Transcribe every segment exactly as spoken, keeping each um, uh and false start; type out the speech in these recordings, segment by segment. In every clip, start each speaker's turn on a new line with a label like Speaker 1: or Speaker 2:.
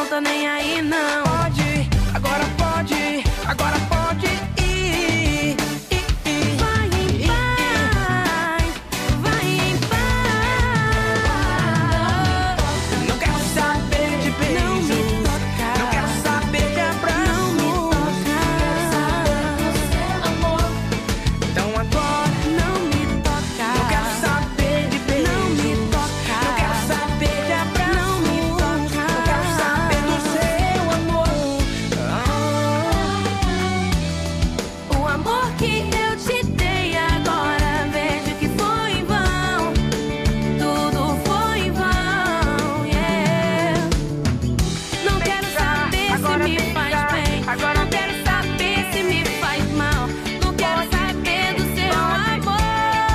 Speaker 1: não tô nem aí não. Pode, agora pode, agora pode ir, ir, ir. Vai em paz, vai em paz. Não quero saber de beijo, não quero saber de abraço, não quero saber do seu amor. Então agora não me toca. Não quero saber de beijo, não me toca. Não quero saber de abraço, não me toca. Não quero saber do seu amor. Ah. O amor que eu te dei agora vejo que foi em vão. Tudo foi em vão, yeah. Não quero saber se me faz bem, não quero saber se me faz mal. Não quero saber do seu amor.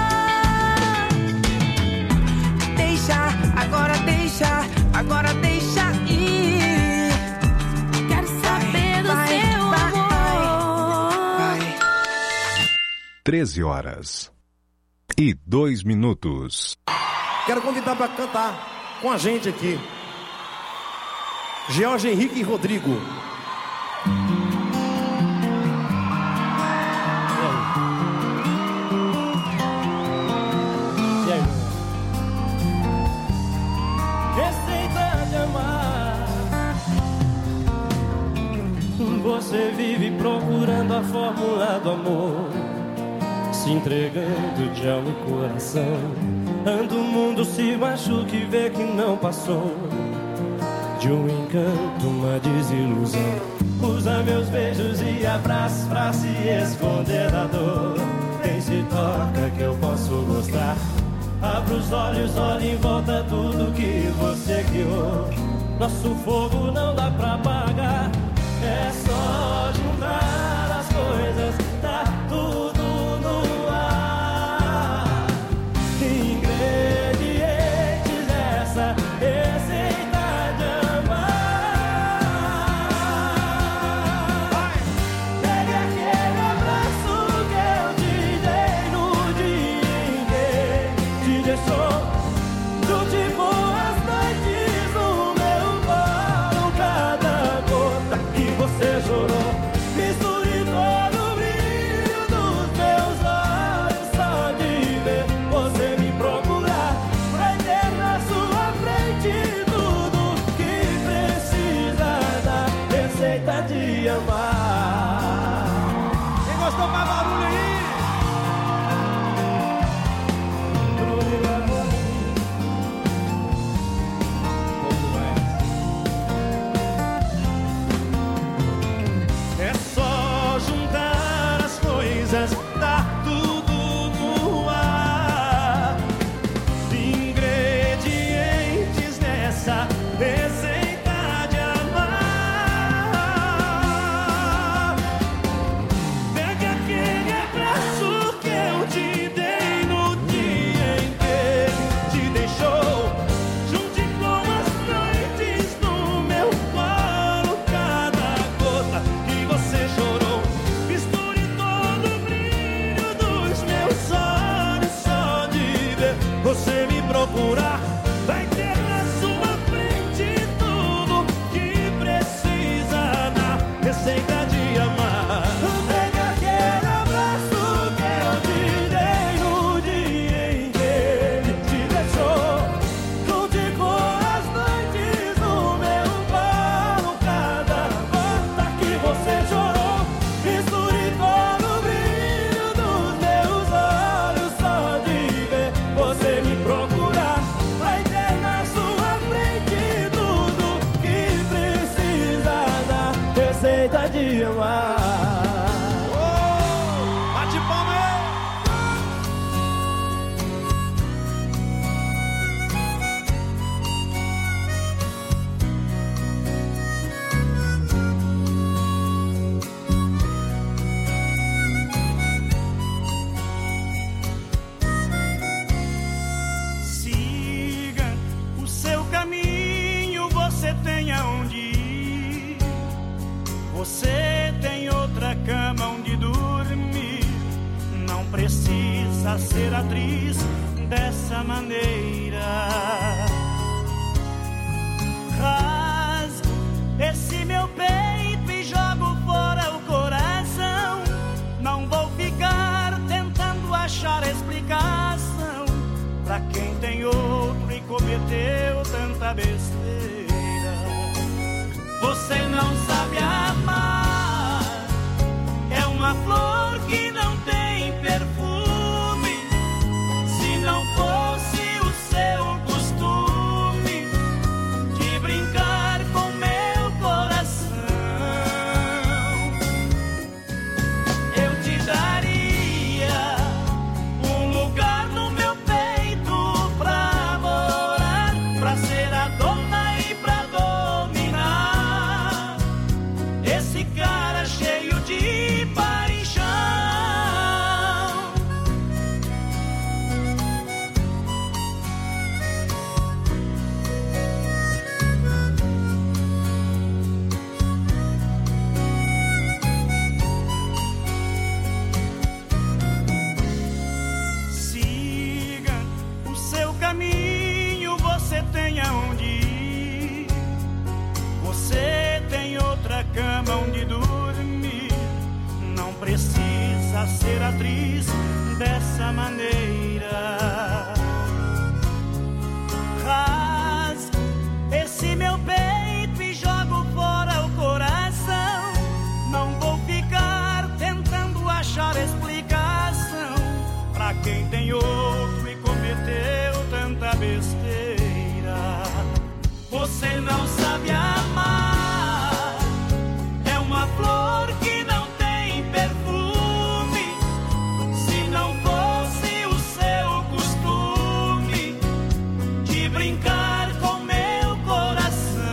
Speaker 1: Deixa, agora deixa, agora deixa ir. Quero saber do seu amor.
Speaker 2: treze horas e dois minutos.
Speaker 3: Quero convidar para cantar com a gente aqui George Henrique e Rodrigo.
Speaker 4: E aí? Receita de amar. Você vive procurando a fórmula do amor, se entregando de alma e coração. Anda o mundo, se machuca e vê que não passou de um encanto, uma desilusão. Usa meus beijos e abraços pra se esconder da dor. Quem se toca que eu posso gostar. Abra os olhos, olha em volta tudo que você criou. Nosso fogo não dá pra apagar. É só juntar as coisas, tá tudo no ar. Ingredientes dessa receita de amar. Pegue aquele abraço que eu te dei no dia em que te deixou. Junte com as noites no meu colo, cada gota que você chorou. Misture todo o brilho dos meus olhos, só de ver você me procurar. Vai ter na sua frente tudo que precisa da receita de amar. Quem gostou, faz barulho aí! É só juntar as coisas, tá tudo no ar. Ingredientes nessa receita de amar. Pegue aquele abraço que eu te dei no dia em que te deixou. Junte com as noites no meu colo, cada gota que você chorou. Misture todo o brilho dos meus olhos, só de ver você me procurar. Vai ter na sua frente tudo que precisa da receita de amar. Pega aquele abraço que eu te dei no dia em que ele te deixou. Junte com as noites no meu colo, cada gota que você chorou. Misture todo o brilho dos meus olhos, só de ver você me procurar. Vai ter na sua frente tudo que precisa da receita de amar. Bate palma aí! Siga o seu caminho, você tem aonde ir. Você tem outra cama onde dormir. Não precisa ser atriz dessa maneira. Rasgue pra ser atriz dessa maneira. Rasgo esse meu peito e jogo fora o coração. Não vou ficar tentando achar explicação pra quem tem outro e cometeu tanta besteira. Você não sabe amar, é uma flor que não tem perfume. Se não fosse o seu costume de brincar com meu coração,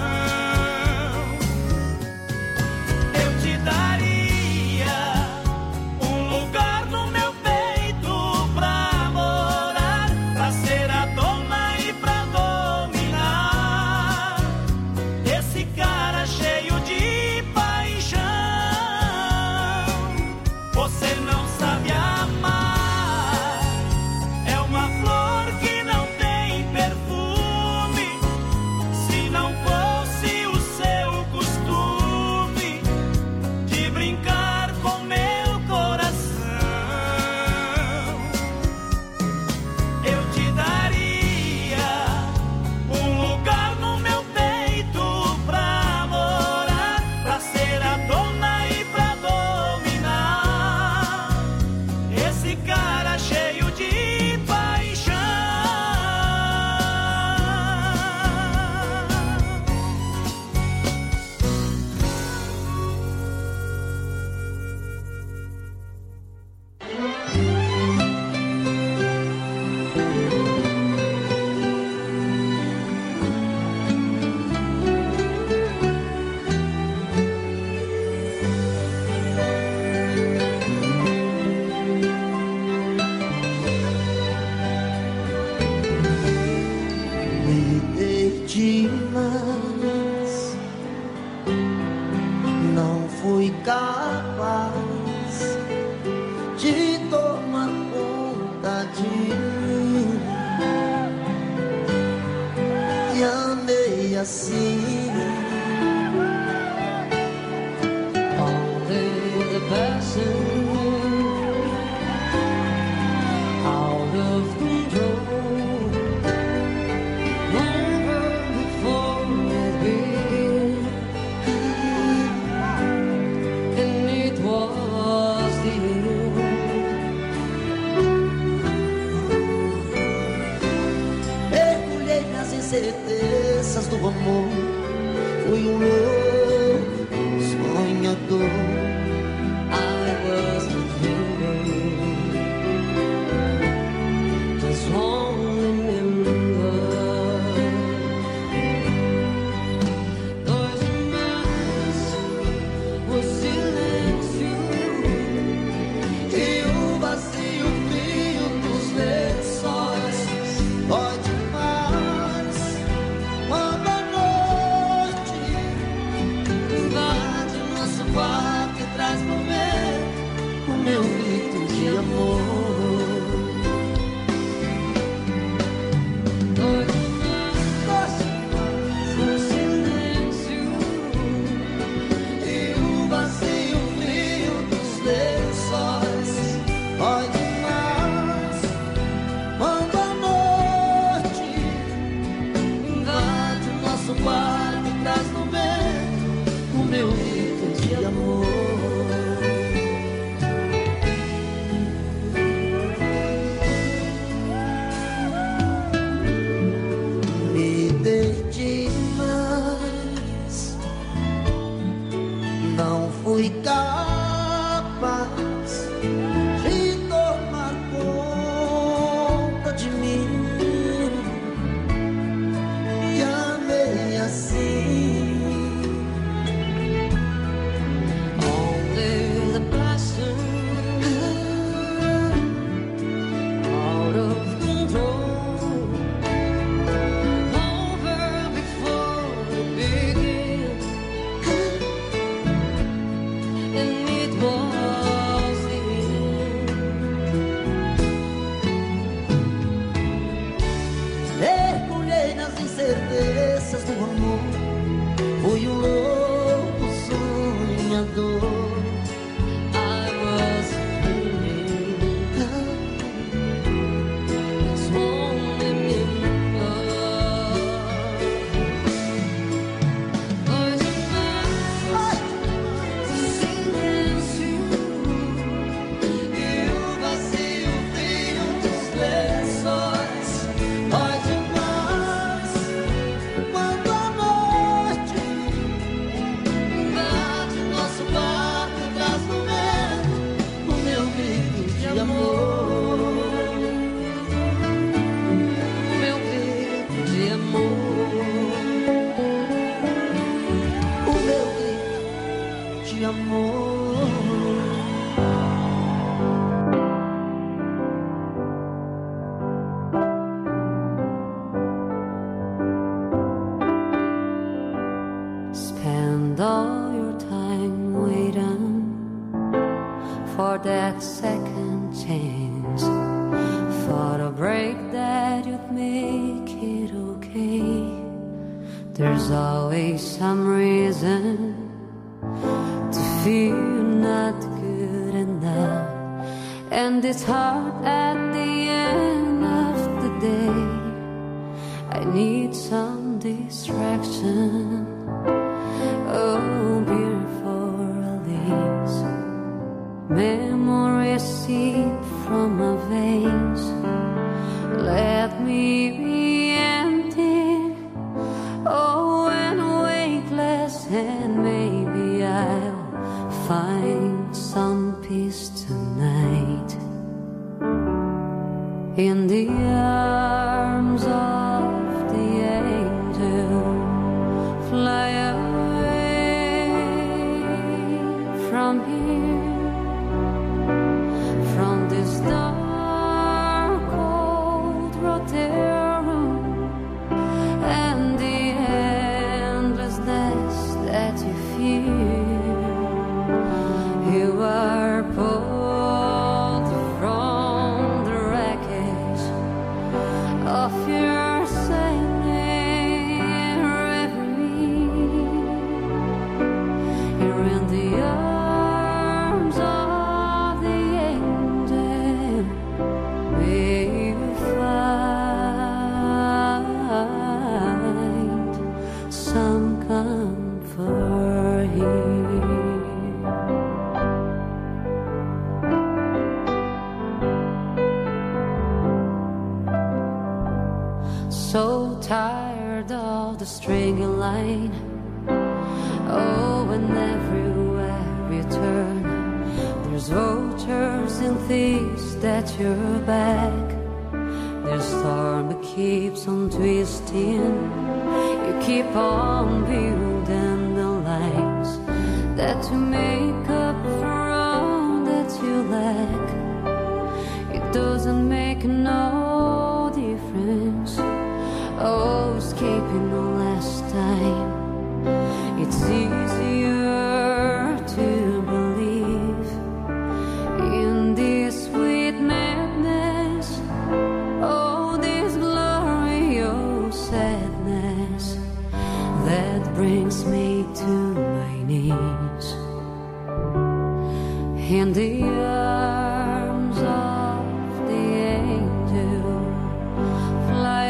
Speaker 4: eu te daria um lugar no meu peito pra morar, pra ser a dona e pra dominar esse cara cheio de paixão. Você não sabe amar, é uma flor que não tem perfume. Se não fosse o seu costume de brincar com meu coração, eu te daria um lugar no meu peito pra morar, pra ser a dona e pra dominar esse cara cheio de paixão.
Speaker 5: Me perdi, mas não fui capaz de tomar conta de mim. E amei assim, only the passion out of control. Mergulhei nas incertezas do amor, fui um louco sonhador. I was dreaming, just won't remember. Dois mais, o silêncio e o vazio frio dos lençóis. Dói demais quando a noite invade nosso quarto e traz pro meio o meu grito de amor. Dói demais o silêncio e o vazio frio dos lençóis. Dói demais quando a noite invade o nosso quarto e traz no meio o meu grito de amor. Me perdi, mas não fui capaz de tomar conta de mim. E amei assim, only the passion out of control. Over before we begin, and it was the end. Mergulhei nas incertezas do amor, fui um louco sonhador. I was o meu grito de amor.
Speaker 6: Spend all your time waiting for that second chance, for a break that you'd make it okay. There's always some reason to feel not good enough, and it's hard at the end of the day. I need some distraction. Oh, beautiful release. Memories seep from my veins. Let me be empty. Oh, and weightless, and maybe I'll find some peace tonight. In the arms of the angel, fly away from here, from this dark cold room and the endlessness that you feel. You are pulled from the wreckage of your sailing reverie. You're in the arms of the angel. May you find some comfort here. So tired of the stringy line. Oh, and everywhere you turn, there's vultures and thieves that you're back. The storm that keeps on twisting. You keep on building the lies that you make up for all that you lack. It doesn't make no difference. Oh, escaping the last time. It's easier to believe in this sweet madness. Oh, this glorious sadness that brings me to my knees. In the arms of the angel, fly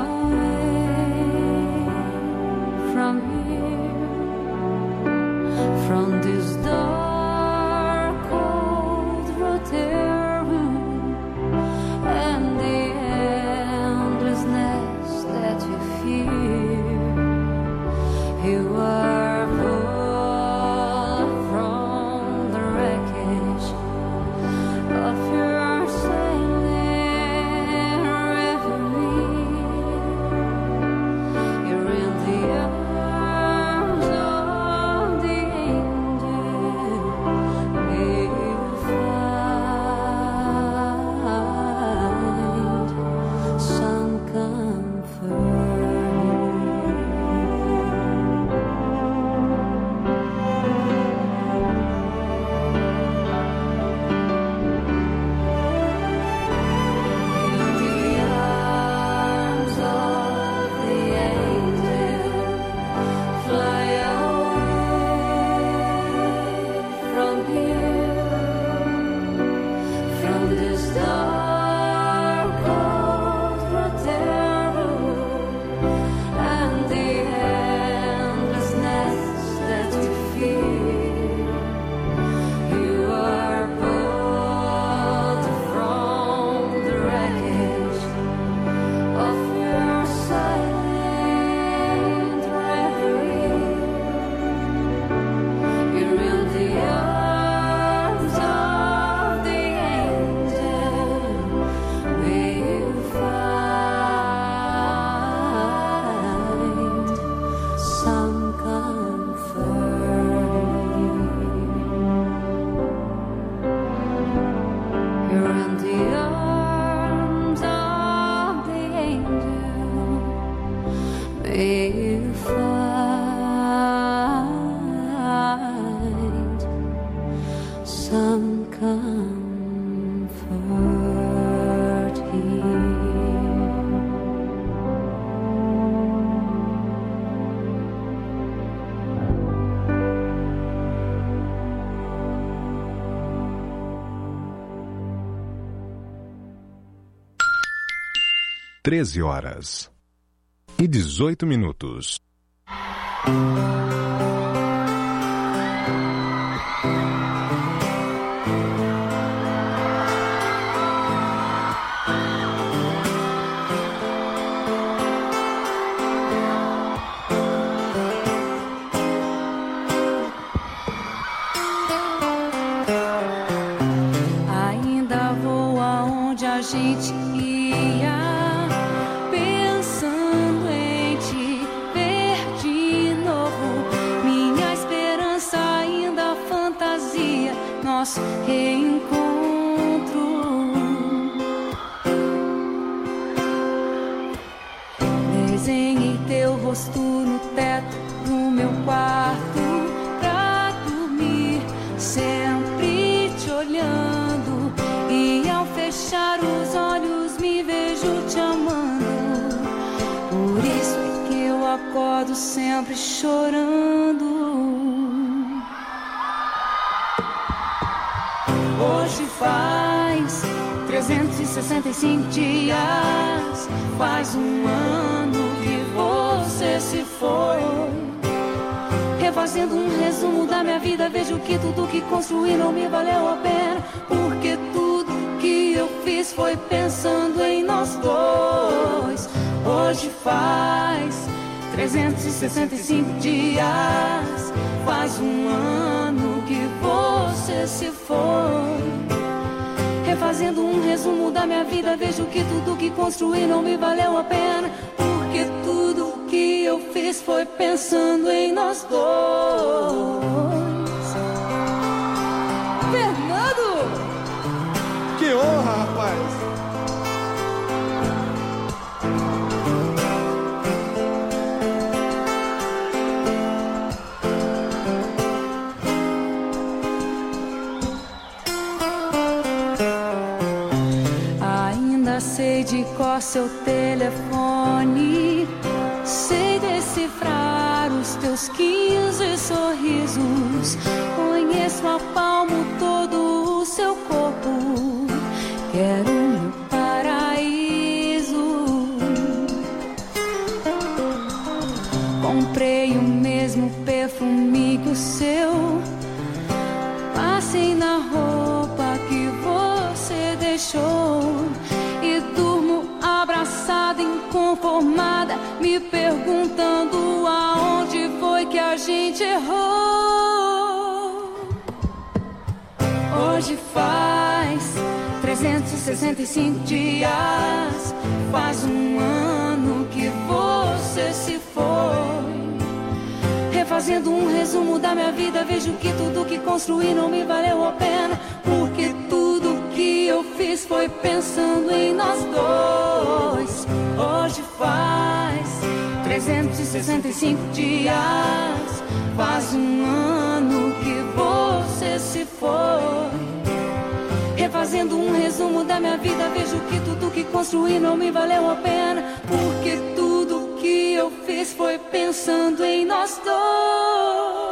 Speaker 6: from here, from this dark cold room and the endlessness that you feel. You are pulled from the wreckage of your sailing reverie. You're in the arms of the angel.
Speaker 2: treze horas e dezoito minutos.
Speaker 6: Ainda vou aonde a gente ia, pensando em te ver de novo. Minha esperança ainda fantasia nosso reencontro. Desenhei teu rosto no teto do meu quarto pra dormir, sempre te olhando, e ao fechar os olhos me vejo te amando. Por isso é que eu acordo sempre chorando. Hoje faz trezentos e sessenta e cinco dias, faz um ano que você se foi. Refazendo um resumo da minha vida, vejo que tudo que construí não me valeu a pena, porque tudo que eu fiz foi pensando em nós dois. Hoje faz trezentos e sessenta e cinco dias, faz um ano que você se foi. Refazendo um resumo da minha vida, vejo que tudo que construí não me valeu a pena, porque tudo que eu fiz foi pensando em nós dois. Fernando!
Speaker 3: Que honra, rapaz!
Speaker 6: Ainda sei de cor seu telefone, sei decifrar os teus quinze sorrisos, conheço a palmo todo o seu corpo, quero meu paraíso. Comprei o mesmo perfume que o seu, passei na roupa que você deixou, e durmo abraçada, inconformada, me perguntando aonde foi que a gente errou. Hoje faz trezentos e sessenta e cinco dias, faz um ano que você se foi. Refazendo um resumo da minha vida, vejo que tudo que construí não me valeu a pena, porque tudo que eu fiz foi pensando em nós dois. Hoje faz trezentos e sessenta e cinco dias, faz um ano que você se foi. Refazendo um resumo da minha vida, vejo que tudo que construí não me valeu a pena, porque tudo que eu fiz foi pensando em nós dois.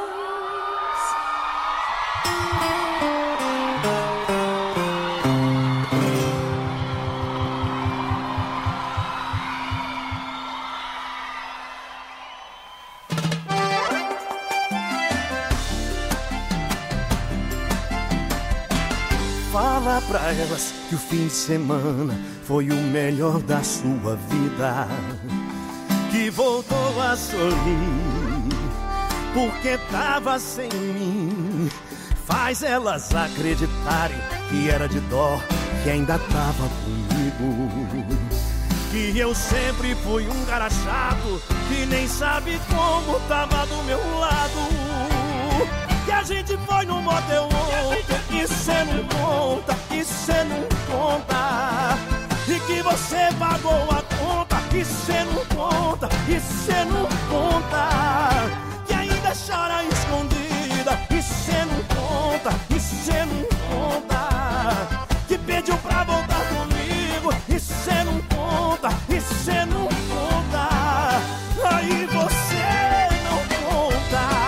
Speaker 4: Fala pra elas que o fim de semana foi o melhor da sua vida, que voltou a sorrir porque tava sem mim. Faz elas acreditarem que era de dó, que ainda tava comigo, que eu sempre fui um cara chato, que nem sabe como tava do meu lado. Que a gente foi no motel ontem, e cê não conta, e cê não conta. E que você pagou a conta, e cê não conta, e cê não conta. Que ainda chora escondida, e cê não conta, e cê não conta. Que pediu pra voltar comigo, e cê não conta, e cê não conta. Aí você não conta.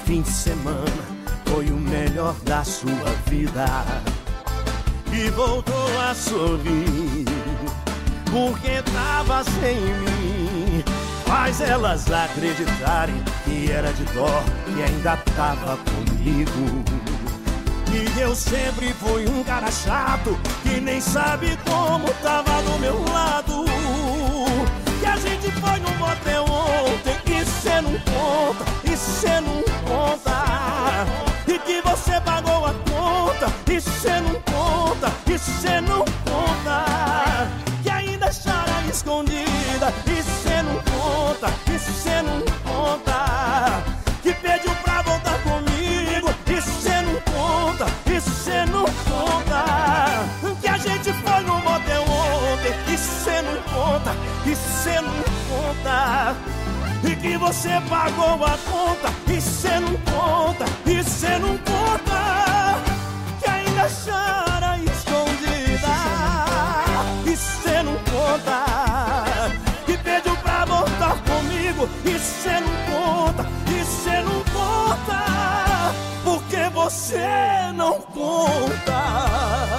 Speaker 3: fim de semana foi o melhor da sua vida. E voltou a sorrir porque tava sem mim. Faz elas acreditarem que era de dó, que ainda tava comigo. E eu sempre fui um cara chato que nem sabe como tava do meu lado. Que a gente foi num motel ontem e cê não conta, e cê não conta. E que você pagou a conta e cê não conta, e cê não conta. Que ainda chora escondida e cê não conta, e cê não conta. Que pediu pra voltar comigo e cê não conta, e cê não conta. Que a gente foi no motel ontem e cê não conta, e cê não conta. E que você pagou a conta e cê não conta, e cê não conta. Que ainda chora escondida e cê não conta. Que pediu pra voltar comigo e cê não conta, e cê não conta. Porque você não conta.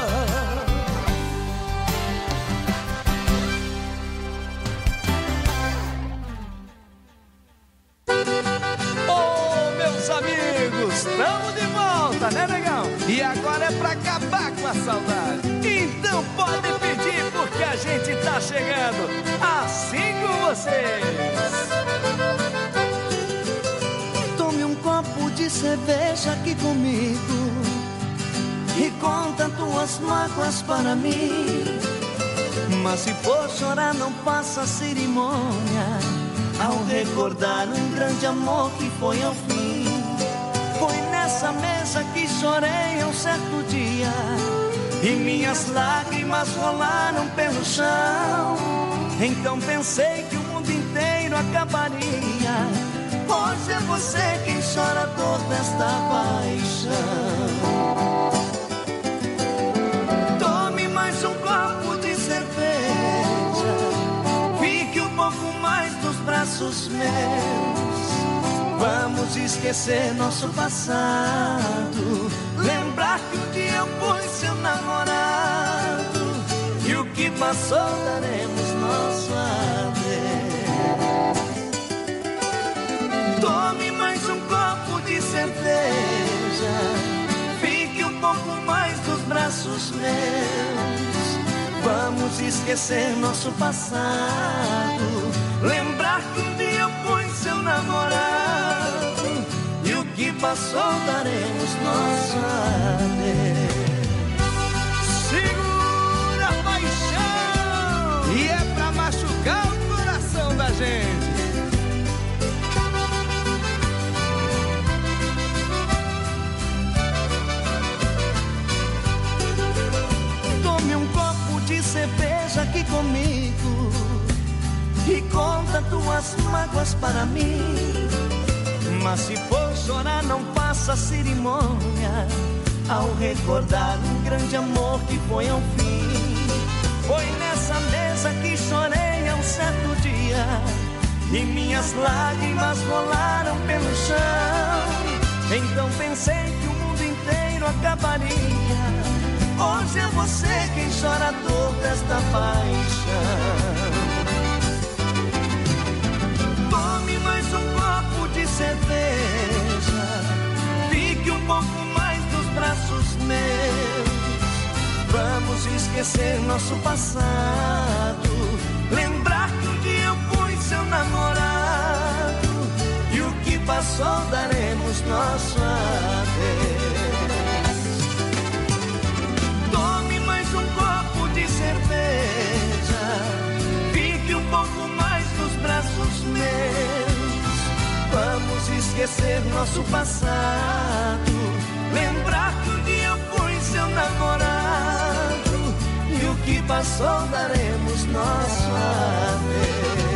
Speaker 7: Estamos de volta, né, negão? E agora é pra acabar com a saudade. Então pode pedir, porque a gente tá chegando assim com vocês.
Speaker 5: Tome um copo de cerveja aqui comigo e conta tuas mágoas para mim. Mas se for chorar, não faça cerimônia ao recordar um grande amor que foi ao fim. Foi nessa mesa que chorei um certo dia e minhas lágrimas rolaram pelo chão. Então pensei que o mundo inteiro acabaria. Hoje é você quem chora a dor desta paixão. Tome mais um copo de cerveja, fique um pouco mais nos braços meus. Vamos esquecer nosso passado, lembrar que um dia eu fui seu namorado. E o que passou daremos nosso adeus. Tome mais um copo de cerveja, fique um pouco mais nos braços meus. Vamos esquecer nosso passado, lembrar que um dia eu fui seu namorado. E o que passou daremos nosso adeus.
Speaker 7: Segura a paixão! E é pra machucar o coração da gente.
Speaker 5: Tome um copo de cerveja aqui comigo e conta tuas mágoas para mim. Mas se for chorar, não faça cerimônia ao recordar um grande amor que foi ao fim. Foi nessa mesa que chorei um certo dia e minhas lágrimas rolaram pelo chão. Então pensei que o mundo inteiro acabaria. Hoje é você quem chora a dor desta paixão. Tome mais um copo de cerveja, fique um pouco mais nos braços meus. Vamos esquecer nosso passado, lembrar que um dia eu fui seu namorado. E o que passou daremos nosso adeus. Tome mais um copo de cerveja, fique um pouco mais nos braços meus. Vamos esquecer nosso passado, lembrar que um dia eu fui seu namorado. E o que passou daremos nosso adeus.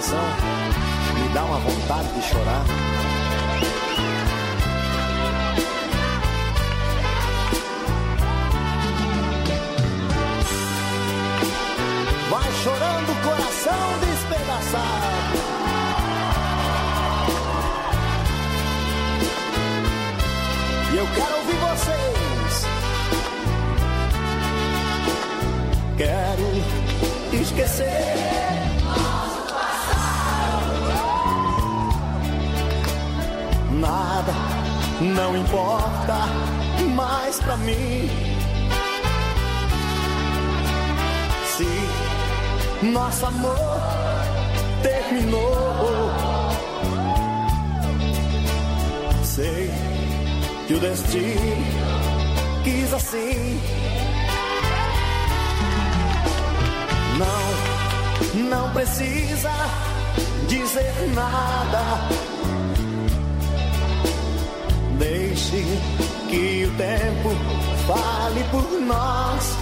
Speaker 3: coração me dá uma vontade de chorar. Vai chorando o coração despedaçado. E eu quero ouvir vocês. Quero esquecer nosso passado. Nada não importa mais pra mim. Se nosso amor terminou, sei que o destino quis assim. Não, não precisa dizer nada. Deixe que o tempo fale por nós.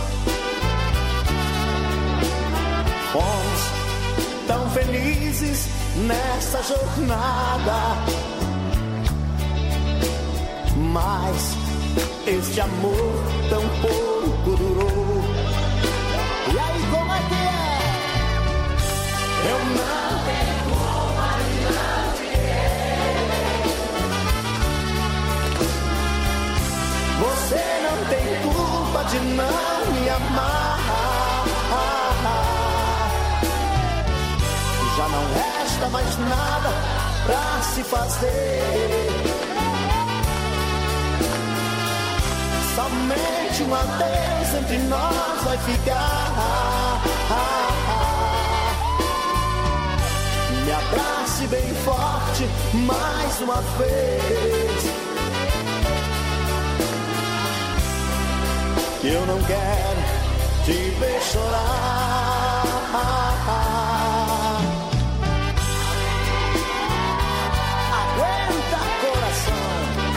Speaker 3: Fomos tão felizes nessa jornada, mas este amor tão pouco durou. E aí, como é que é? Eu não tenho culpa de não te querer. Você não tem culpa de não me amar. Já não resta mais nada pra se fazer. Somente um adeus entre nós vai ficar. Me abrace bem forte mais uma vez. Eu não quero te ver chorar. Aguenta, coração.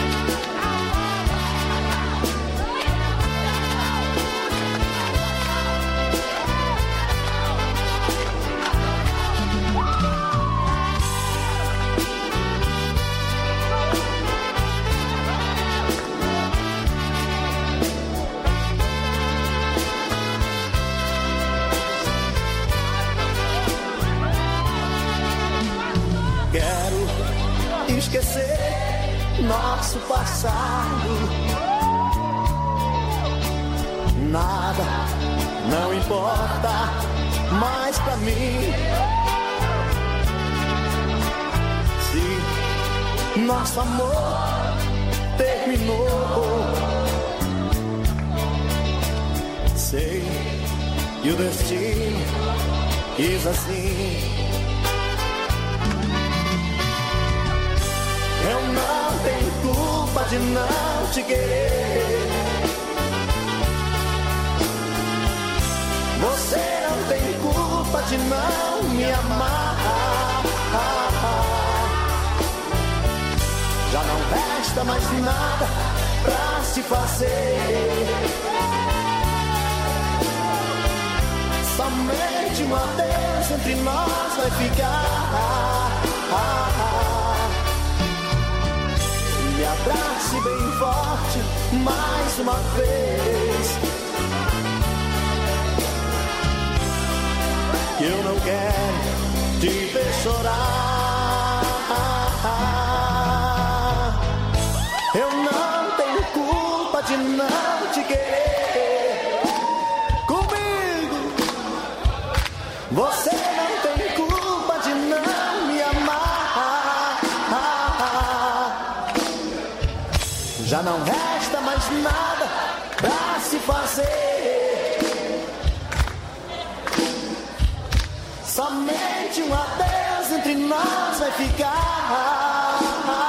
Speaker 3: Quero esquecer nosso passado. Nada não importa mais pra mim. Se nosso amor terminou, sei que o destino quis assim. Eu não tenho culpa de não te querer. Você não tem culpa de não me amar. Já não resta mais nada pra se fazer. Somente um adeus entre nós vai ficar. Me abrace bem forte mais uma vez. Eu não quero te ver chorar. Eu não tenho culpa de não te querer. Comigo você não tem culpa de não me amar. Já não resta mais nada pra se fazer. Somente um adeus entre nós vai ficar.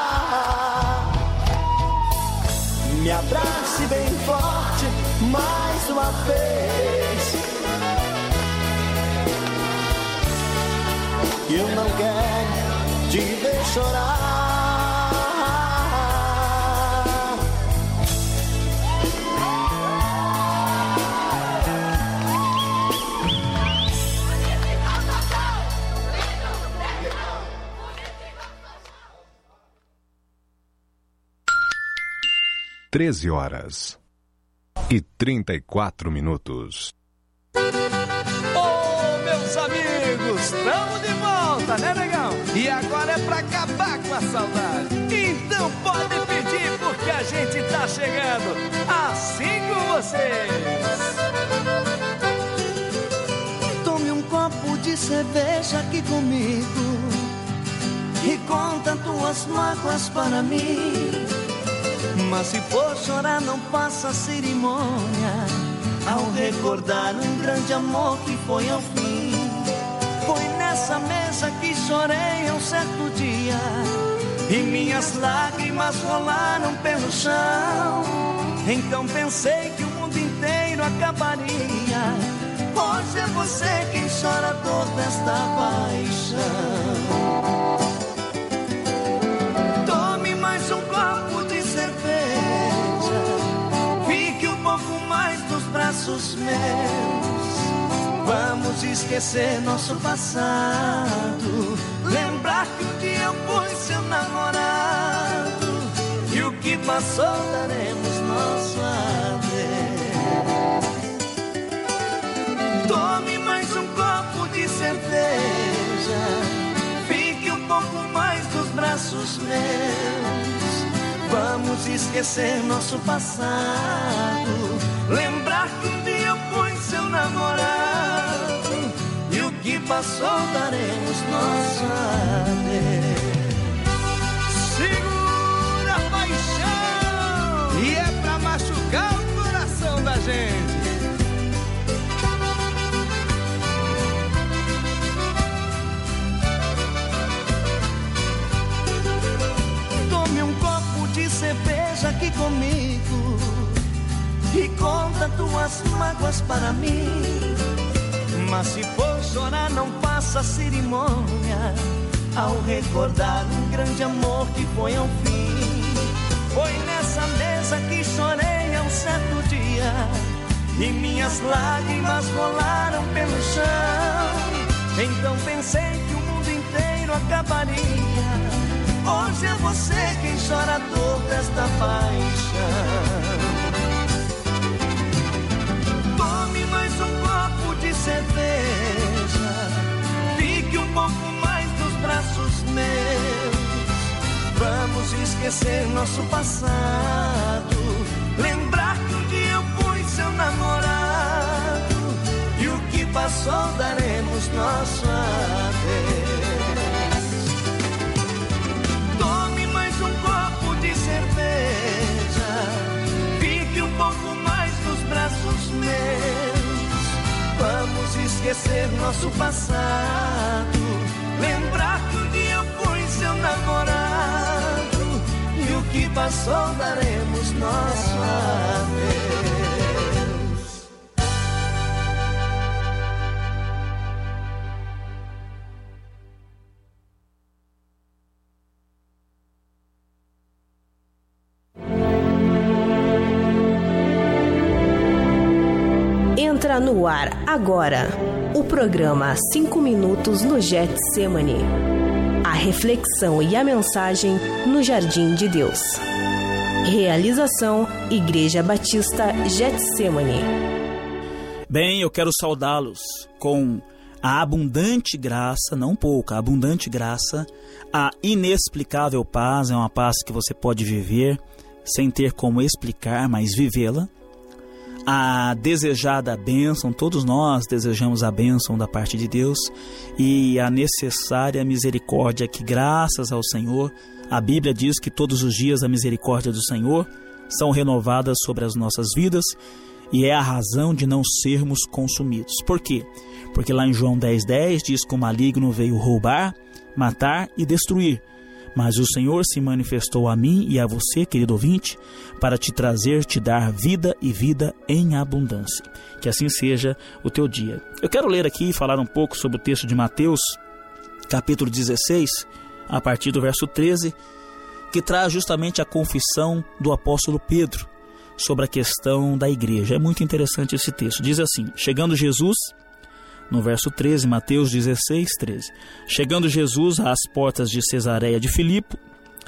Speaker 3: Me abrace bem forte mais uma vez. Eu não quero te ver chorar.
Speaker 2: treze horas e trinta e quatro minutos.
Speaker 7: Ô, meus amigos, estamos de volta, né, negão? E agora é pra acabar com a saudade. Então pode pedir, porque a gente tá chegando assim com vocês.
Speaker 5: Tome um copo de cerveja aqui comigo e conta tuas mágoas para mim. Mas se for chorar, não faça cerimônia ao recordar um grande amor que foi ao fim. Foi nessa mesa que chorei um certo dia e minhas lágrimas rolaram pelo chão. Então pensei que o mundo inteiro acabaria. Hoje é você quem chora a dor desta paixão. Tome mais um copo de cerveja, fique um pouco mais nos braços meus. Vamos esquecer nosso passado, lembrar que um dia eu fui seu namorado. E o que passou daremos nosso adeus. Tome mais um copo de cerveja, fique um pouco mais nos braços meus. Vamos esquecer nosso passado, lembrar que um dia eu fui seu namorado. E o que passou daremos nosso adeus.
Speaker 7: Segura a paixão! E é pra machucar o coração da gente.
Speaker 5: Tome um copo de cerveja aqui comigo e conta tuas mágoas para mim. Mas se for chorar, não faça cerimônia ao recordar um grande amor que foi ao fim. Foi nessa mesa que chorei há um certo dia e minhas lágrimas rolaram pelo chão. Então pensei que o mundo inteiro acabaria. Hoje é você quem chora a dor desta paixão. Tome mais um copo de cerveja, fique um pouco mais nos braços meus. Vamos esquecer nosso passado, lembrar que um dia eu fui seu namorado. E o que passou daremos nosso adeus. Tome mais um copo de cerveja, fique um pouco mais nos braços meus. Vamos esquecer nosso passado, lembrar que um dia eu fui seu namorado. E o que passou daremos nosso adeus.
Speaker 8: Entra no ar agora o programa Cinco Minutos no Getsemane. A reflexão e a mensagem no Jardim de Deus. Realização Igreja Batista Getsemane.
Speaker 9: Bem, eu quero saudá-los com a abundante graça, não pouca, a abundante graça, a inexplicável paz, é uma paz que você pode viver sem ter como explicar, mas vivê-la. A desejada bênção, todos nós desejamos a bênção da parte de Deus, e a necessária misericórdia que, graças ao Senhor, a Bíblia diz que todos os dias a misericórdia do Senhor são renovadas sobre as nossas vidas, e é a razão de não sermos consumidos. Por quê? Porque lá em João dez, dez diz que o maligno veio roubar, matar e destruir. Mas o Senhor se manifestou a mim e a você, querido ouvinte, para te trazer, te dar vida e vida em abundância. Que assim seja o teu dia. Eu quero ler aqui e falar um pouco sobre o texto de Mateus, capítulo dezesseis, a partir do verso treze, que traz justamente a confissão do apóstolo Pedro sobre a questão da igreja. É muito interessante esse texto. Diz assim: chegando Jesus... No verso treze, Mateus dezesseis, treze. Chegando Jesus às portas de Cesareia de Filipe,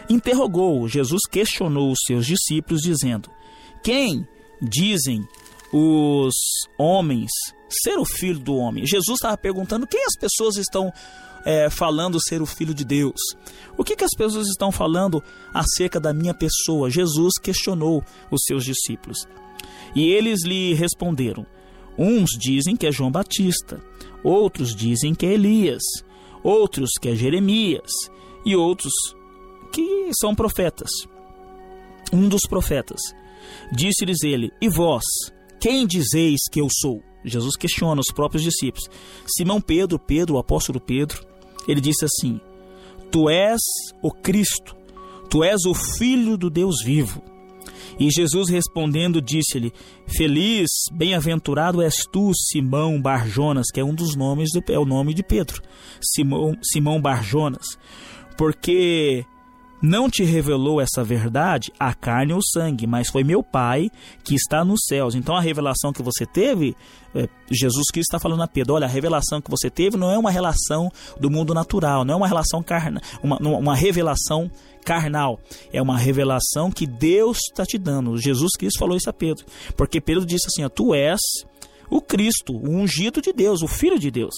Speaker 9: interrogou, Jesus questionou os seus discípulos, dizendo: quem dizem os homens ser o Filho do Homem? Jesus estava perguntando quem as pessoas estão é, falando ser o Filho de Deus. O que, que as pessoas estão falando acerca da minha pessoa? Jesus questionou os seus discípulos. E eles lhe responderam: uns dizem que é João Batista, outros dizem que é Elias, outros que é Jeremias, e outros que são profetas. Um dos profetas. Disse-lhes ele: e vós, quem dizeis que eu sou? Jesus questiona os próprios discípulos. Simão Pedro, Pedro, o apóstolo Pedro, ele disse assim: tu és o Cristo, tu és o Filho do Deus vivo. E Jesus respondendo disse-lhe: feliz, bem-aventurado és tu, Simão Barjonas, que é um dos nomes, do, é o nome de Pedro, Simão, Simão Barjonas, porque não te revelou essa verdade a carne ou sangue, mas foi meu Pai que está nos céus. Então a revelação que você teve, é, Jesus Cristo está falando a Pedro: olha, a revelação que você teve não é uma relação do mundo natural, não é uma relação carnal, uma, uma revelação carnal, é uma revelação que Deus está te dando. Jesus Cristo falou isso a Pedro, porque Pedro disse assim: ó, tu és o Cristo, o ungido de Deus, o Filho de Deus.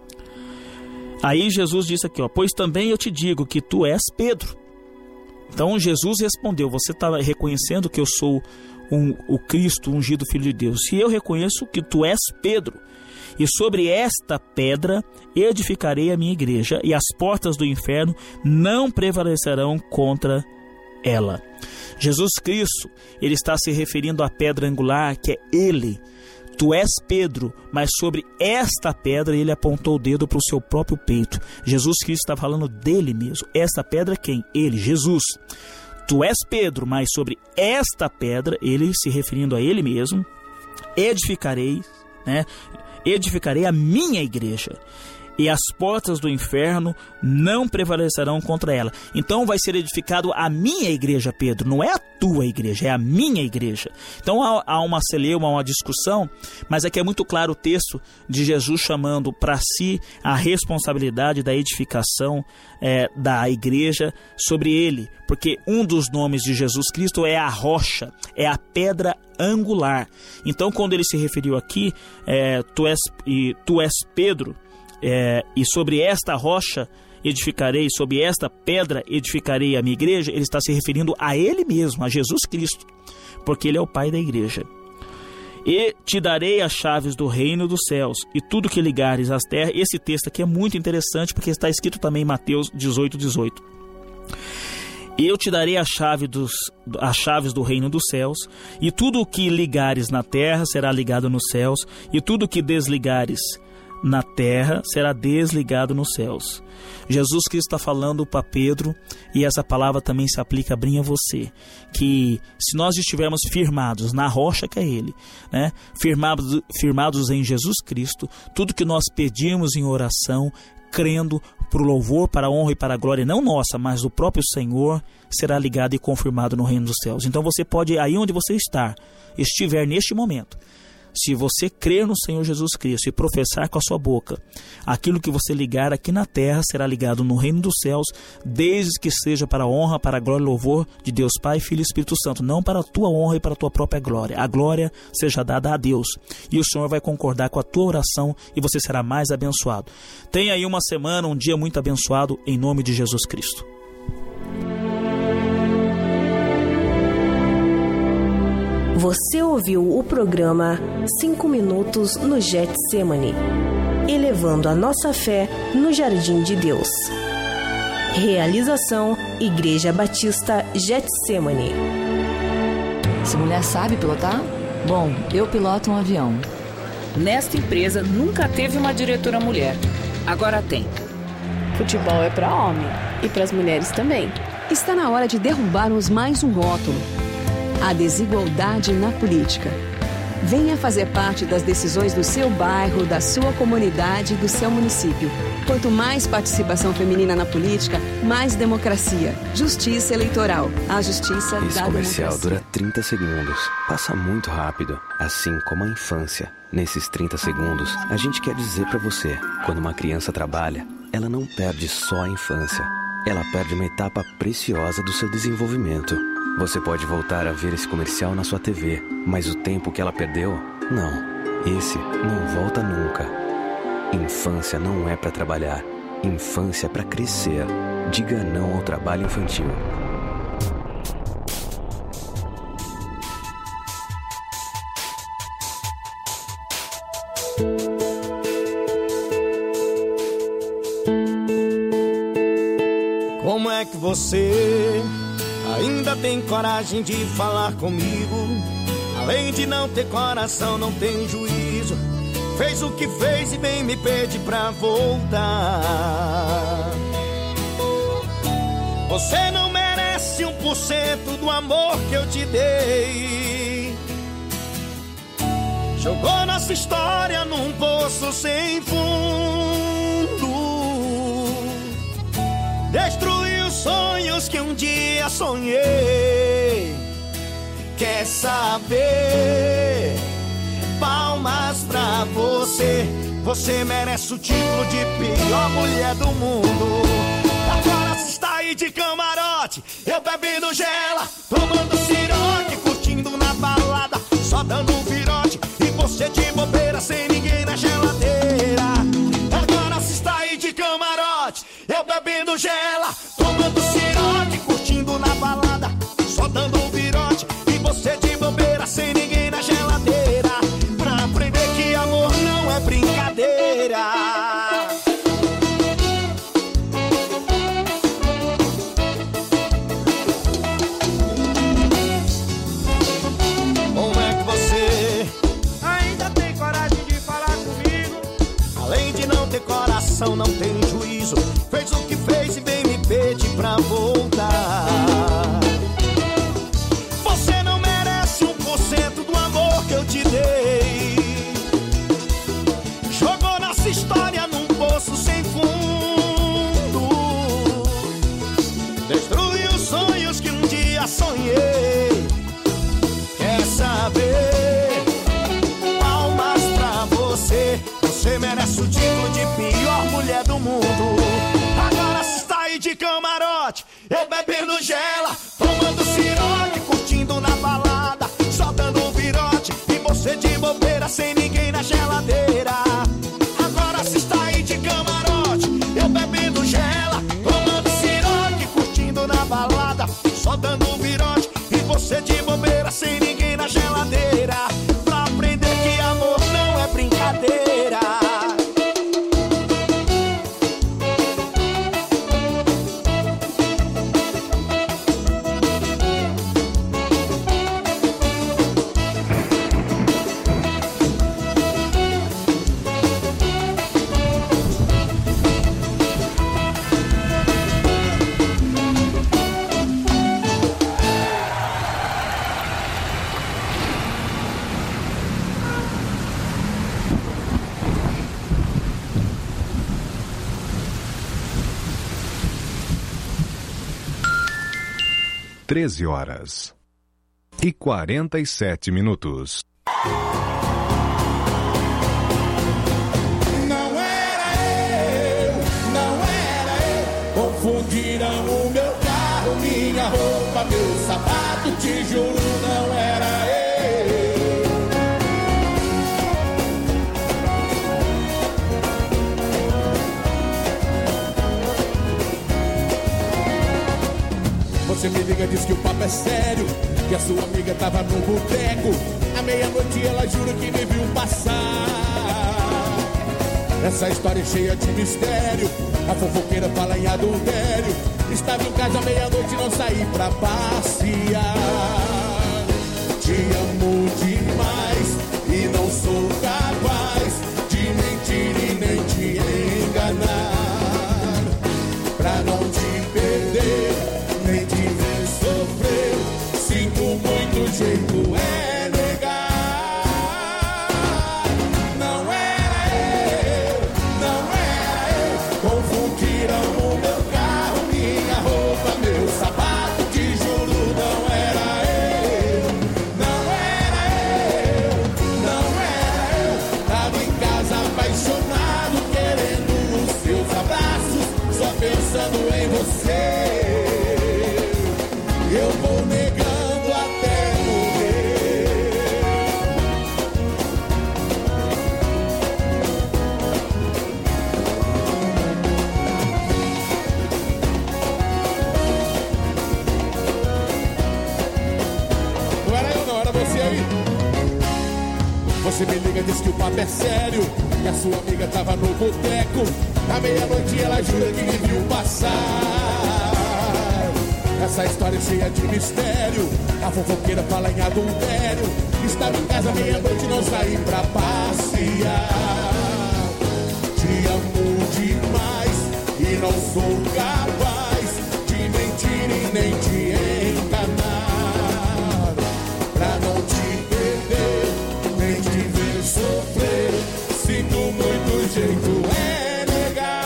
Speaker 9: Aí Jesus disse aqui, ó: pois também eu te digo que tu és Pedro. Então Jesus respondeu: você está reconhecendo que eu sou um, o Cristo, o ungido Filho de Deus. E eu reconheço que tu és Pedro, e sobre esta pedra edificarei a minha igreja, e as portas do inferno não prevalecerão contra ela. Jesus Cristo, ele está se referindo à pedra angular, que é ele. Tu és Pedro, mas sobre esta pedra ele apontou o dedo para o seu próprio peito. Jesus Cristo está falando dele mesmo. Esta pedra quem? Ele, Jesus. Tu és Pedro, mas sobre esta pedra, ele se referindo a ele mesmo, edificarei, né? Edificarei a minha igreja, e as portas do inferno não prevalecerão contra ela. Então vai ser edificado a minha igreja, Pedro, não é a tua igreja, é a minha igreja. Então há, há uma celeuma, uma discussão, mas aqui é muito claro o texto de Jesus chamando para si a responsabilidade da edificação é, da igreja sobre ele, porque um dos nomes de Jesus Cristo é a rocha, é a pedra angular. Então quando ele se referiu aqui, é, tu, és, e, tu és Pedro, É, e sobre esta rocha edificarei, sobre esta pedra edificarei a minha igreja, ele está se referindo a ele mesmo, a Jesus Cristo, porque ele é o Pai da igreja. E te darei as chaves do reino dos céus, e tudo que ligares às terras. Esse texto aqui é muito interessante, porque está escrito também em Mateus dezoito, dezoito. Eu te darei a chave dos, as chaves do reino dos céus, e tudo o que ligares na terra será ligado nos céus, e tudo o que desligares na terra será desligado nos céus. Jesus Cristo está falando para Pedro, e essa palavra também se aplica a mim e a você, que se nós estivermos firmados na rocha que é ele, né? firmados, firmados em Jesus Cristo, tudo que nós pedimos em oração, crendo para o louvor, para a honra e para a glória, não nossa, mas do próprio Senhor, será ligado e confirmado no reino dos céus. Então você pode, aí onde você está, estiver neste momento, se você crer no Senhor Jesus Cristo e professar com a sua boca, aquilo que você ligar aqui na terra será ligado no reino dos céus, desde que seja para a honra, para a glória e louvor de Deus Pai, Filho e Espírito Santo, não para a tua honra e para a tua própria glória. A glória seja dada a Deus, e o Senhor vai concordar com a tua oração, e você será mais abençoado. Tenha aí uma semana, um dia muito abençoado, em nome de Jesus Cristo.
Speaker 8: Você ouviu o programa cinco minutos no Getsemane, elevando a nossa fé no Jardim de Deus. Realização Igreja Batista Getsemane.
Speaker 10: Essa mulher sabe pilotar? Bom, eu piloto um avião.
Speaker 11: Nesta empresa nunca teve uma diretora mulher. Agora tem.
Speaker 12: Futebol é para homem e para as mulheres também.
Speaker 13: Está na hora de derrubarmos mais um rótulo: a desigualdade na política. Venha fazer parte das decisões do seu bairro, da sua comunidade e do seu município. Quanto mais participação feminina na política, mais democracia. Justiça eleitoral. A justiça
Speaker 14: Esse
Speaker 13: da
Speaker 14: comercial
Speaker 13: democracia.
Speaker 14: dura trinta segundos. Passa muito rápido, assim como a infância. Nesses trinta segundos, a gente quer dizer pra você: quando uma criança trabalha, ela não perde só a infância. ela perde uma etapa preciosa do seu desenvolvimento. Você pode voltar a ver esse comercial na sua T V, mas o tempo que ela perdeu, não. Esse não volta nunca. Infância não é para trabalhar. Infância é para crescer. Diga não ao trabalho infantil.
Speaker 3: Como é que você ainda tem coragem de falar comigo? Além de não ter coração, não tem juízo. Fez o que fez e vem me pede pra voltar. Você não merece um por cento do amor que eu te dei. Jogou nossa história num poço sem fundo. Destruiu sonhos que um dia sonhei. Quer saber? Palmas pra você. Você merece o título de pior mulher do mundo. Agora você está aí de camarote, eu bebendo gela, tomando ciroque, curtindo na balada, só dando um virote, e você de bobeira sem ninguém na geladeira. Agora você está aí de camarote, eu bebendo gela, tomando ciroque, curtindo na balada, só dando um virote, e você de bobeira sem ninguém na geladeira. Pra aprender que amor não é brincadeira. Como é que você ainda tem coragem de falar comigo? Além de não ter coração, não tem juízo. Fez o que fez e vem me pedir pra voltar. Você não merece um por cento do amor que eu te dei. Jogou nossa história num poço sem fundo. Destruiu os sonhos que um dia sonhei. Quer saber? Palmas pra você. Você merece o título de pior mulher do mundo. Agora você está aí de camarote, eu bebendo gela, tomando ciroque, curtindo na balada, só dando um virote, e você de bobeira sem ninguém na geladeira. Agora você está aí de camarote, eu bebendo gela, tomando ciroque, curtindo na balada, só dando um virote, e você de bobeira sem ninguém na geladeira. Pra aprender que amor não é brincadeira.
Speaker 2: treze horas e quarenta e sete minutos.
Speaker 4: Não era eu, não era eu. Confundiram o meu carro, minha roupa, meu sapato. Te juro, não era eu. Você me liga, diz que o papo é sério, que a sua amiga tava no boteco. À meia-noite ela jura que me viu passar. Essa história é cheia de mistério. A fofoqueira fala em adultério. Estava em casa à meia-noite e não saí pra passear. Te amo demais e não sou capaz de mentir e nem te enganar. Pra não te perder, nem te ver sofrer, sinto muito, jeito é negar. Não era eu, não era eu. Confundiram o meu carro, minha roupa, meu sapato. Te juro, não era eu, não era eu, não era eu. Tava em casa apaixonado, querendo os seus abraços, só pensando
Speaker 15: pensando em você. Eu vou negando até morrer. Não era eu não, era você aí. Você me liga, diz que o papo é sério, que a sua amiga tava no boteco. À meia-noite ela jura que me viu passar. Essa história é cheia de mistério. A fofoqueira fala em adultério. Estava em casa meia-noite e não saí pra passear. Te amo demais e não sou capaz de mentir e nem te enganar. Pra não te perder, nem te ver sofrer. Sinto muito jeito é negar.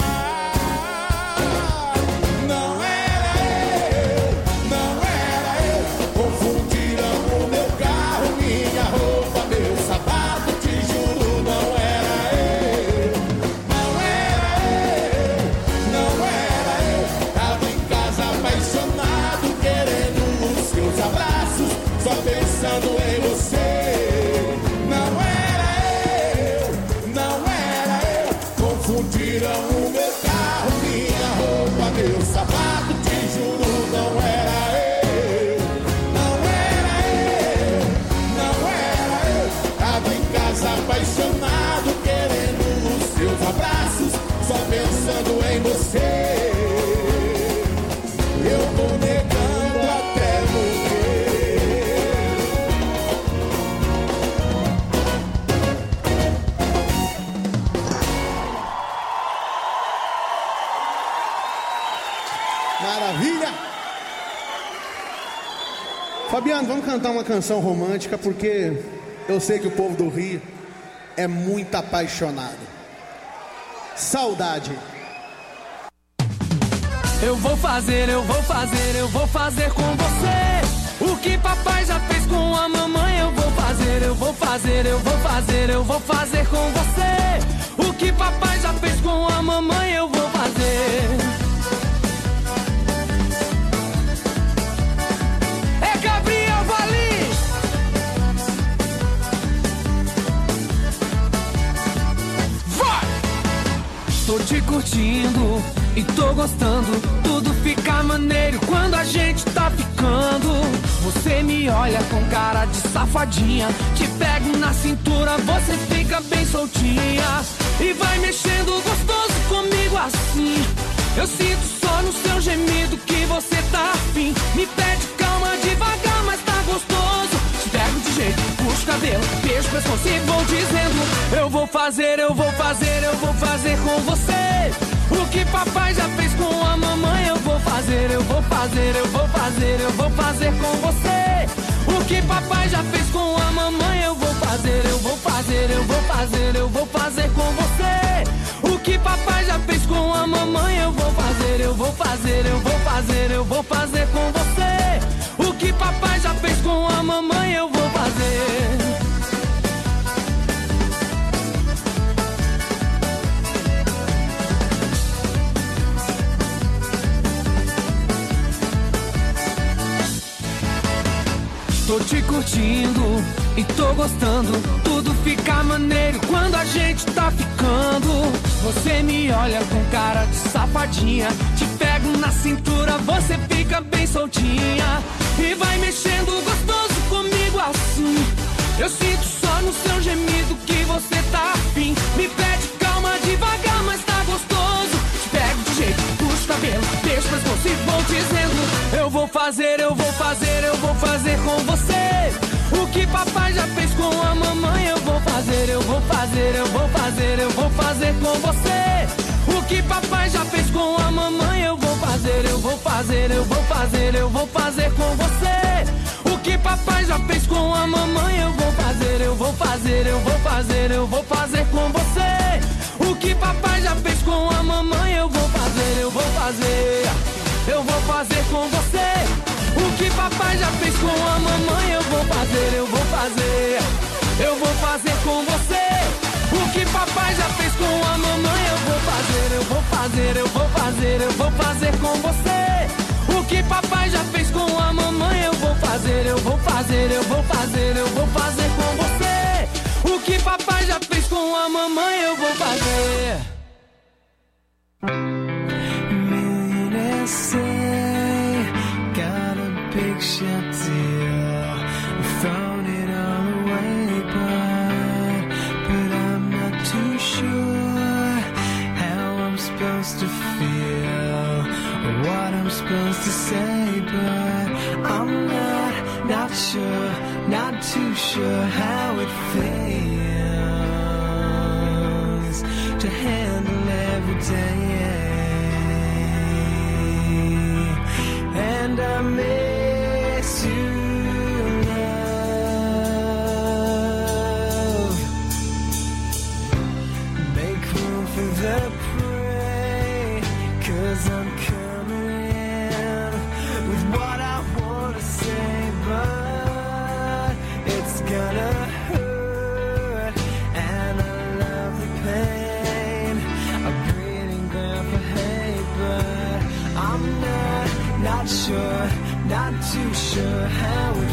Speaker 15: Não era eu, não era eu. Confundiram o meu carro, minha roupa, meu sapato. Te juro, não era eu, não era eu, não era eu. Tava em casa apaixonado, querendo os seus abraços, só pensando em você. Não era eu, não era eu. Confundiram o meu carro, minha roupa, meu sapato. Te juro, não era eu, não era eu, não era eu. Tava em casa apaixonado, querendo os seus abraços, só pensando em você. Eu vou negando até morrer.
Speaker 16: Maravilha! Fabiano, vamos cantar uma canção romântica, porque eu sei que o povo do Rio é muito apaixonado. Saudade.
Speaker 1: Eu vou fazer, eu vou fazer, eu vou fazer com você o que papai já fez com a mamãe. Eu vou fazer, eu vou fazer, eu vou fazer, eu vou fazer com você o que papai já fez com a mamãe. Eu vou fazer. É Gabriel Valim. Vai! Tô te curtindo e tô gostando, tudo fica maneiro quando a gente tá ficando. Você me olha com cara de safadinha, te pego na cintura, você fica bem soltinha e vai mexendo gostoso comigo assim. Eu sinto só no seu gemido que você tá afim. Me pede calma devagar, mas tá gostoso. Te pego de jeito, puxo o cabelo, beijo o pescoço e vou dizendo: eu vou fazer, eu vou fazer, eu vou fazer com você o que papai já fez com a mamãe. Eu vou fazer, eu vou fazer, eu vou fazer, eu vou fazer com você o que papai já fez com a mamãe. Eu vou fazer, eu vou fazer, eu vou fazer, eu vou fazer com você o que papai já fez com a mamãe. Eu vou fazer, eu vou fazer, eu vou fazer, eu vou fazer com você o que papai já fez com a mamãe. Eu vou fazer. Tô te curtindo e tô gostando, tudo fica maneiro quando a gente tá ficando. Você me olha com cara de safadinha, te pego na cintura, você fica bem soltinha e vai mexendo gostoso comigo assim. Eu sinto só no seu gemido que você tá afim. Me pede calma devagar, mas tá gostoso. Te pego de jeito, puxo o cabelo, deixo o pescoço e vou dizendo: eu vou fazer, eu vou fazer, eu vou fazer com você o que papai já fez com a mamãe. Eu vou fazer, eu vou fazer, eu vou fazer, eu vou fazer com você o que papai já fez com a mamãe. Eu vou fazer, eu vou fazer, eu vou fazer, eu vou fazer com você o que papai já fez com a mamãe. Eu vou fazer, eu vou fazer, eu vou fazer, eu vou fazer com você o que papai já fez com a mamãe. Eu vou fazer, eu vou fazer, eu vou fazer com você o que papai já fez com a mamãe. Eu vou fazer, eu vou fazer, eu vou fazer com você O que papai já fez com a mamãe eu vou fazer, eu vou fazer, eu vou fazer, eu vou fazer com você. O que papai já fez com a mamãe eu vou fazer, eu vou fazer, eu vou fazer, eu vou fazer com você. O que papai já fez com a mamãe eu vou fazer.
Speaker 17: Millionaires say, got a big shot deal, thrown it all away, but, but I'm not too sure how I'm supposed to feel, or what I'm supposed to say, but I'm not, not sure, not too sure how it feels to handle every day. And I miss you, love. Make room for the prey, 'cause I'm coming in with what I wanna say, but it's gonna hurt, and I love the pain. A breeding ground for hate, but I'm not Not sure, not too sure how it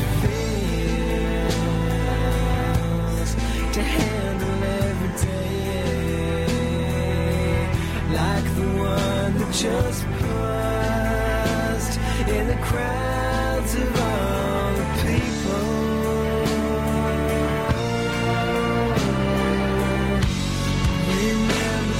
Speaker 17: feels to handle every day like the one that just paused in the crowds of all the people. Remember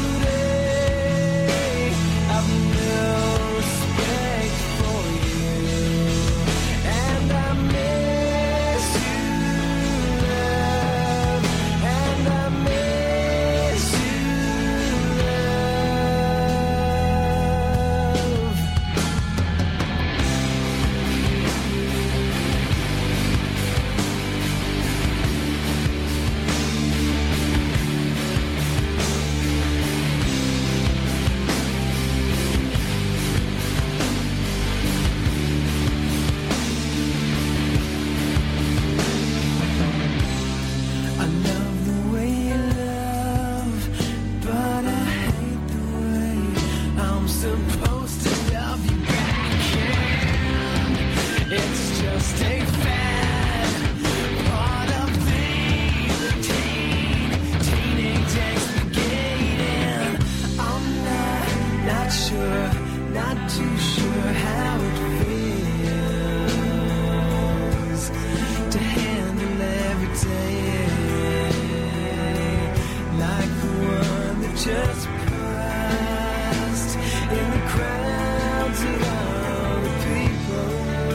Speaker 17: today, I've no respect for you, and I miss you, love, and I miss you, love. I love the way you love, but I hate the way I'm supposed to love you back. And it's just a fad, part of the teen, teenage angst beginning. I'm not, not sure, not too sure how it feels to handle every day like the one that just passed in the crowds of all the people.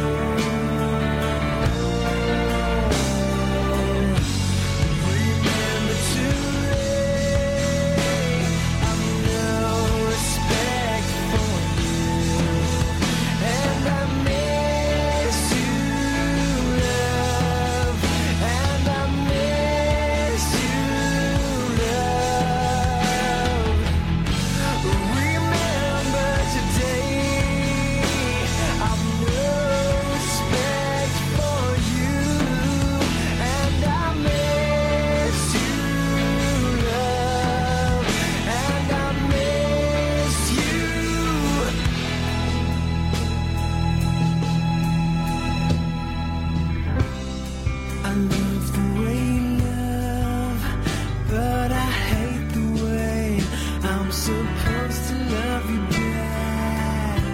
Speaker 17: Remember today, I've no respect for you, and I miss you, love, and I miss you, love. Remember today, I've no respect for you, and I miss you, love, and I miss you. I love the way you love, but I hate the way I'm supposed to love you back.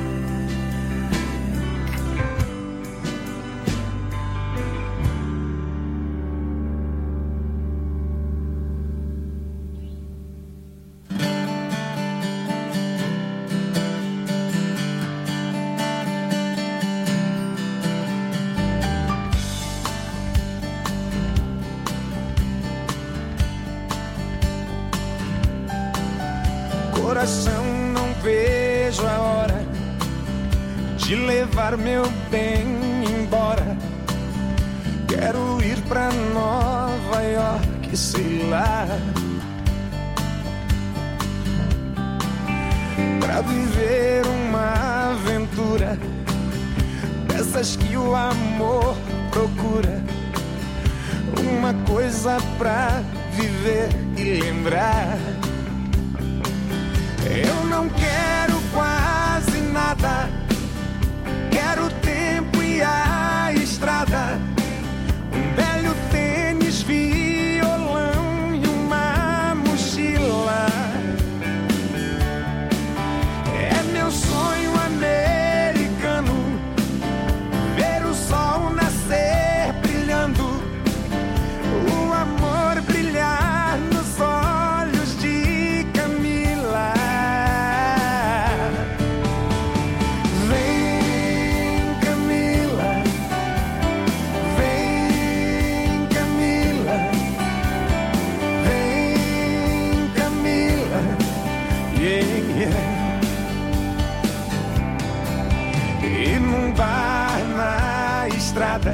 Speaker 18: Coração, não vejo a hora de levar meu bem embora. Quero ir pra Nova York, sei lá, pra viver uma aventura dessas que o amor procura. Uma coisa pra viver e lembrar. Eu não quero quase nada, quero o tempo e a estrada, um velho tênis, violão e uma mochila. É meu sonho americano, ver o sol nascer brilhando, o amor brilhar nos olhos de Camila. Vem, Camila, vem, Camila, vem, Camila, yeah, yeah. E num bar na estrada,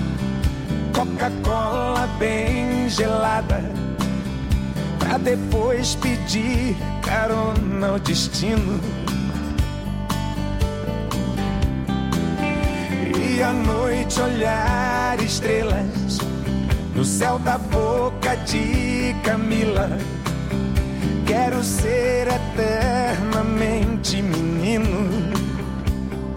Speaker 18: Coca-Cola bem gelada, pra depois pedir carona ao destino. E à noite olhar estrelas no céu da boca de Camila. Quero ser eternamente menino.